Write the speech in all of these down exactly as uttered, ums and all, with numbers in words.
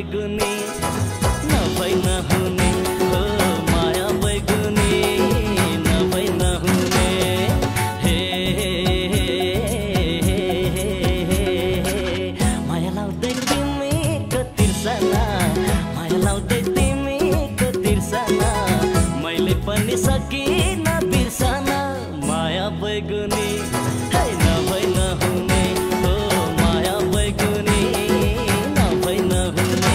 बैगुनी नभई नहुने हो माया बैगुनी नभई नहुने हे माया लाउँदै तिमीको तिर्सना माया लाउँदै तिमीको तिर्सना मैले पनि सकिन बिर्सन माया बैगुनी है नभई नहुने हो माया बैगुनी नभई नहुने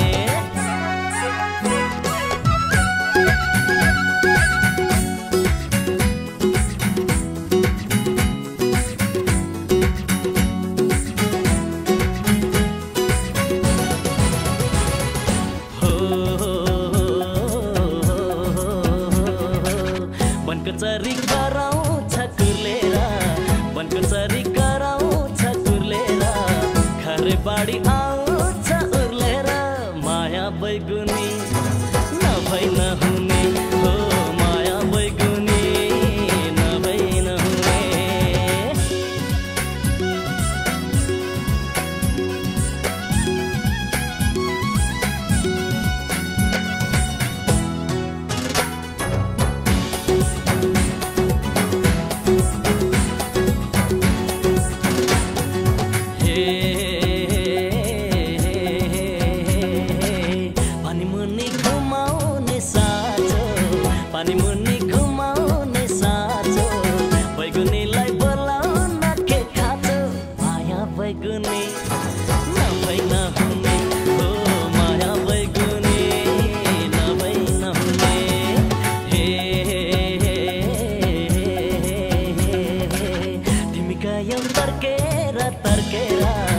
बनकचरी कराउँछ कुर्लेर बनकचरी कराउँछ कुर्लेर खरे बाडी आउँछ उर्लेर माया बैगुनी नभई नहुने हो माया बैगुनी नभई नहुने पानी मुनि घुमाउने साँचो बैगुनीलाई बोलाउन के खाँचो माया बैगुनी नभई नहुने हो माया बैगुनी नभई नहुने हे तिमी गयौ तर्केर तर्केर